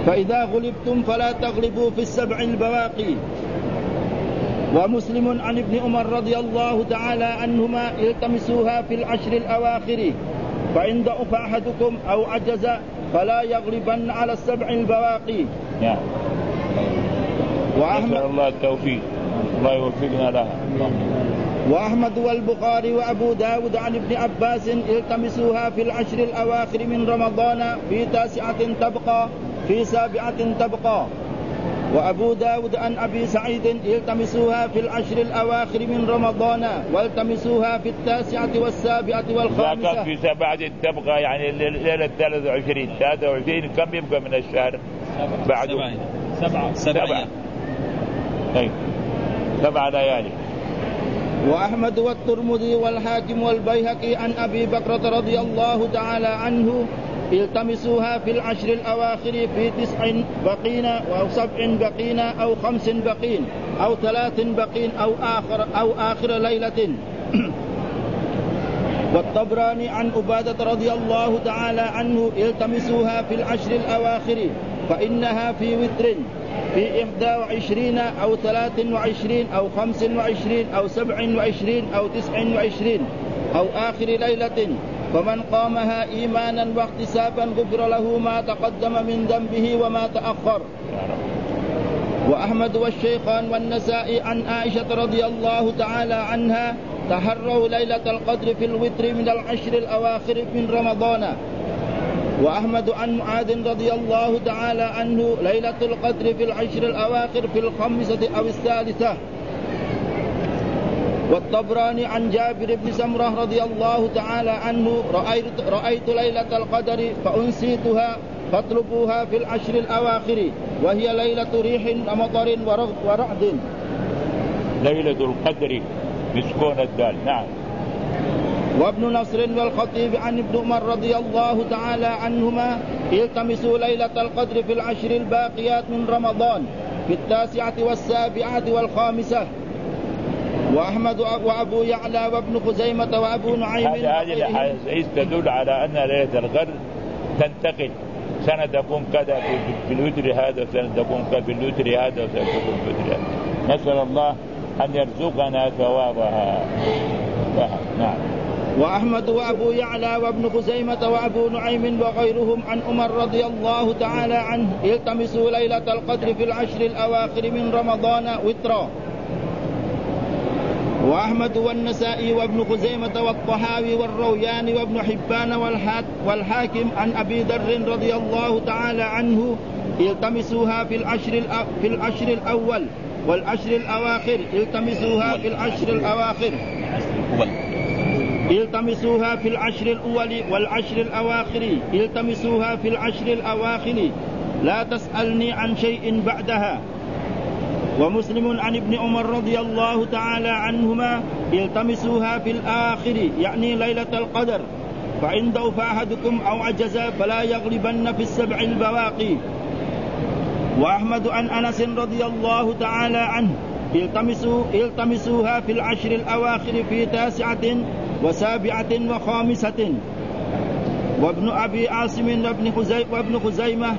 فإذا غلبتم فلا تغلبوا في السبع البواقي. ومسلم عن ابن عمر رضي الله تعالى عنهما التمسوها في العشر الأواخر فإن ضعف أحدكم أو عجز فلا يغلبن على السبع البواقي. وأحمد الله التوفيق، الله يوفقنا لها. وأحمد والبخاري وأبو داود عن ابن عباس التمسوها في العشر الأواخر من رمضان في 9 تبقى في 7 تبقى. وأبو داود عن أبي سعيد التمسوها في العشر الأواخر من رمضان والتمسوها في 9 و7 و5. في 7 تبقى يعني ليلة 23 كم يبقى من الشهر بعده؟ 7 طيب 7 ليالي. وأحمد والترمذي والحاكم والبيهقي عن أبي بكرة رضي الله تعالى عنه التمسوها في العشر الأواخر في 9 بقين أو 7 بقين أو 5 بقين أو 3 بقين أو آخر ليلة. والطبراني عن عبادة رضي الله تعالى عنه التمسوها في العشر الأواخر فإنها في وتر في 21 أو 23 أو 25 أو 27 أو 29 أو آخر ليلة. فمن قامها إيمانا واحتسابا غفر له ما تقدم من ذنبه وما تأخر. وأحمد والشيخان والنسائي عن عائشة رضي الله تعالى عنها تحروا ليلة القدر في الوتر من العشر الأواخر من رمضان. وأحمد عن معاذ رضي الله تعالى عنه ليلة القدر في العشر الأواخر في 5 أو 3. والطبراني عن جابر بن سمرة رضي الله تعالى عنه رأيت ليلة القدر فأنسيتها فاطلبوها في العشر الأواخر وهي ليلة ريح ومطر ورعد. ليلة القدر بسكون الدال. نعم. وابن نصر والخطيب عن ابن عمر رضي الله تعالى عنهما التمسوا ليلة القدر في العشر الباقيات من رمضان في 9 و7 و5. وأحمد وأبو يعلى وابن خزيمة وأبو نعيم. هذه الأحاديث تدل على أن ليلة القدر تنتقل، سنة تكون كذا في الوتر هذا، سنة تكون كذا في الوتر هذا، وسنة تكون في الوتر هذا. نسأل الله أن يرزقنا ثوابها. نعم. وأحمد وأبو يعلى وابن خزيمة وأبو نعيم وغيرهم عن عمر رضي الله تعالى عنه التمسوا ليلة القدر في العشر الأواخر من رمضان وترا. وأحمد والنسائي وابن خزيمة والطحاوي والروياني وابن حبان والحاكم عن أبي ذر رضي الله تعالى عنه التمسوها في العشر الأول والعشر الأواخر. التمسوها في العشر الأواخر. التمسوها في العشر الأول والعشر الأواخر. التمسوها في العشر الأواخر لا تسألني عن شيء بعدها. ومسلم عن ابن عمر رضي الله تعالى عنهما التمسوها في الآخر يعني ليلة القدر فإن ضعف أحدكم أو عجز فلا يغلبن في السبع البواقي. وأحمد عن أنس رضي الله تعالى عنه التمسوها في العشر الأواخر في 9 و7 و5. وابن أبي عاصم وابن خزيمة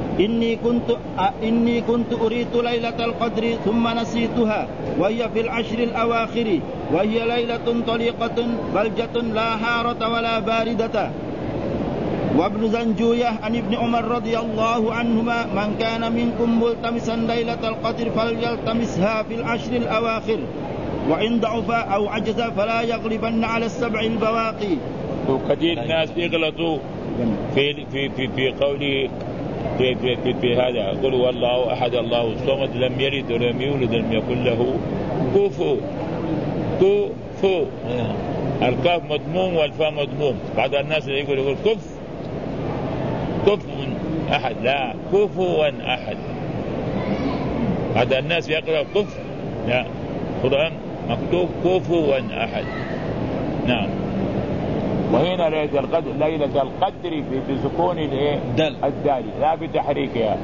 إني كنت أريد ليلة القدر ثم نسيتها وهي في العشر الأواخر وهي ليلة طليقة بلجة لا حارة ولا باردة. وابن زنجوية عن ابن عمر رضي الله عنهما من كان منكم ملتمسا ليلة القدر فليلتمسها في العشر الأواخر وإن ضعف أو عجز فلا يغلبن على السبع البواقي. وكثير الناس يغلطوا في قوله في هذا يقول والله أحد الله الصمد لم يلد ولم يولد ولم يكن له كفوا. الكاف مضموم والفاء مضموم. بعض الناس يقول كف أحد، لا كفوا أحد. بعض الناس يقرأ كف، لا قرآن مكتوب كفوا أحد. نعم. وهنا ليلة القدر بسكون الدال لا بتحريكها.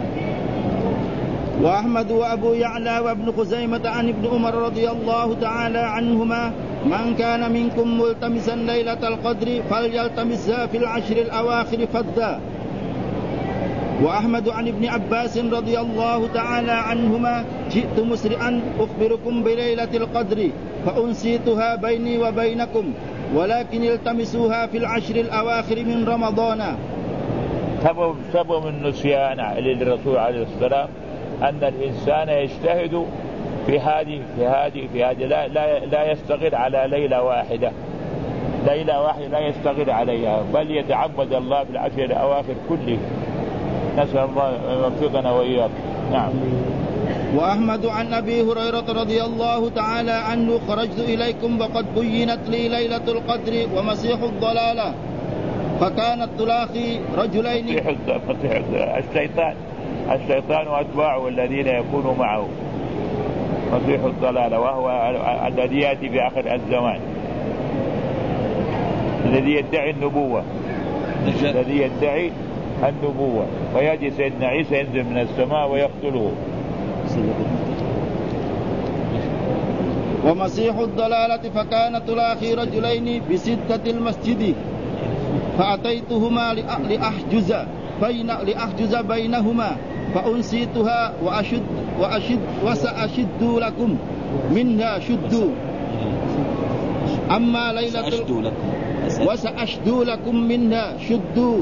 وأحمد وأبو يعلى وابن خزيمة عن ابن عمر رضي الله تعالى عنهما من كان منكم ملتمسا ليلة القدر فليلتمسها في العشر الأواخر فدا. وأحمد عن ابن عباس رضي الله تعالى عنهما جئت مسرعا أخبركم بليلة القدر فأنسيتها بيني وبينكم ولكن التمسوها في العشر الأواخر من رمضان. سبب النسيان للرسول عليه السلام أن الإنسان يجتهد في هذه لا يستغل على ليلة واحدة لا يستغل عليها، بل يتعبد الله بالعشر الأواخر كله. نسأل الله يوفقنا وإياكم. نعم. وأحمد عن أبي هريرة رضي الله تعالى عنه خرجت إليكم وقد بينت لي ليلة القدر ومسيح الضلالة فكانت تلاقي رجلين. الشيطان وأتباعه الذين يكونوا معه، مسيح الضلالة وهو الذي يأتي في آخر الزمان، الذي يدعي النبوة ويأتي سيدنا عيسى ينزل من السماء ويقتله. ومسيح الضلالة فكانت تلاقي رجلين بستة المسجد فأتيتهما لأحجز بينهما فأنسيتها وسأشد لكم منها شدوا أما ليلة وسأشد لكم منها شدوا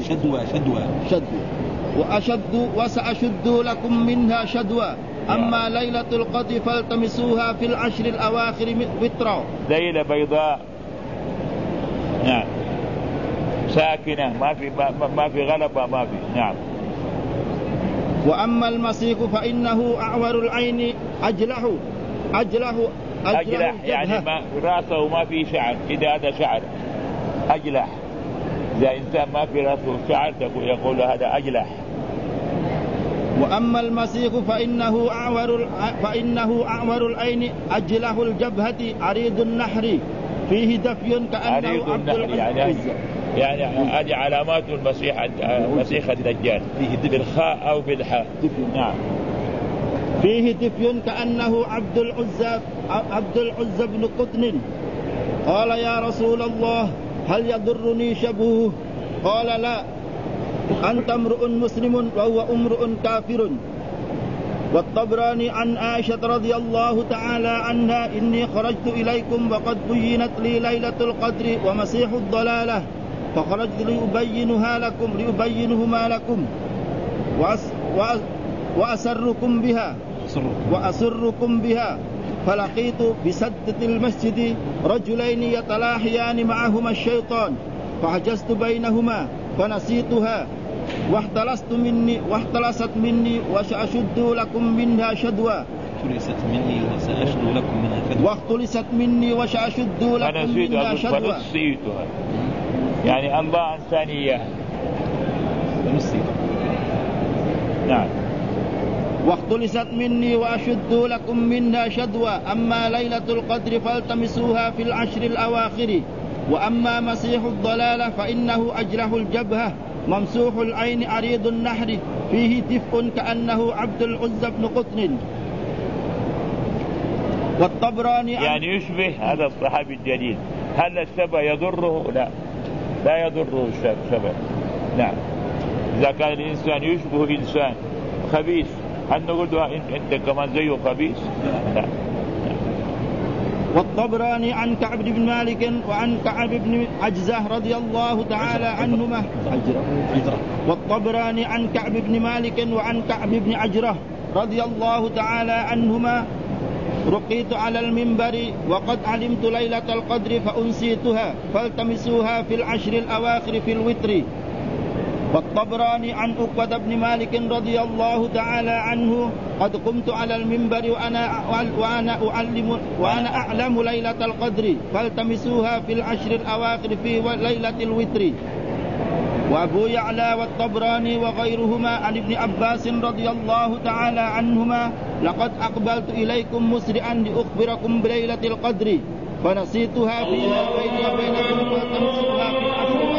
وسأشد لكم منها شدوى أما ليلة القدر فالتمسوها في العشر الأواخر وترا. ليلة بيضاء نعم ساكنة ما في غلبة ما في. نعم. وأما المسيح فإنه أعور العين أجلح يعني رأسه ما في شعر، إذا هذا شعر أجلح، إذا إنسان ما في رأسه شعر يقول هذا أجلح. وأما المسيح فإنه أعور العين أجلح الجبهة عريض النحر فيه دفي كأنه عبد العزة. يعني هذه علامات مسيح الدجال بالخاء أو بالحاء. نعم. فيه دفي كأنه عبد العزة بن قطن. قال يا رسول الله هل يضرني شبهه؟ قال لا، أنت امرؤ مسلم وهو امرؤ كافر. والطبراني عن عائشة رضي الله تعالى عنها إني خرجت إليكم وقد بينت لي ليلة القدر ومسيح الضلالة فخرجت لأبينهما لكم وأسركم بها فلقيت بسدة المسجد رجلين يتلاحيان معهما الشيطان فحجزت بينهما فنسيتها واحتلست مني وسأشد لكم منها شدوى. واختلست مني وسأشد لكم منها شدوى. يعني الله أنسانية. نعم. واختلست مني وأشد لكم منها شدوى أما ليلة القدر فالتمسوها في العشر الأواخر وأما مسيح الضلالة فإنه أجلح الجبهة ممسوح العين عريض النحر فيه دفء كأنه عبد العزة بن قطن. والطبراني يعني يشبه هذا الصحابي الجليل. هل الشبه يضره؟ لا يضره الشبه. نعم. إذا كان الإنسان يشبه إنسان خبيث هل نقول أنت كمان زيه خبيث؟ لا. والطبراني عن كعب بن مالك وعن كعب بن عجزة رضي الله تعالى عنهما. والطبراني عن كعب بن مالك وعن كعب بن عجرة رضي الله تعالى عنهما رقيت على المنبر وقد علمت ليلة القدر فأنسيتها فالتمسوها في العشر الأواخر في الوتر. والطبراني عن عقبة بن مالك رضي الله تعالى عنه قد قمت على المنبر وأنا أعلم ليلة القدر فالتمسوها في العشر الأواخر في ليلة الوتر. وأبو يعلى والطبراني وغيرهما عن ابن عباس رضي الله تعالى عنهما لقد أقبلت إليكم مسرعا لأخبركم بليلة القدر فنسيتها فيما بيني وبينكم فالتمسوها في العشر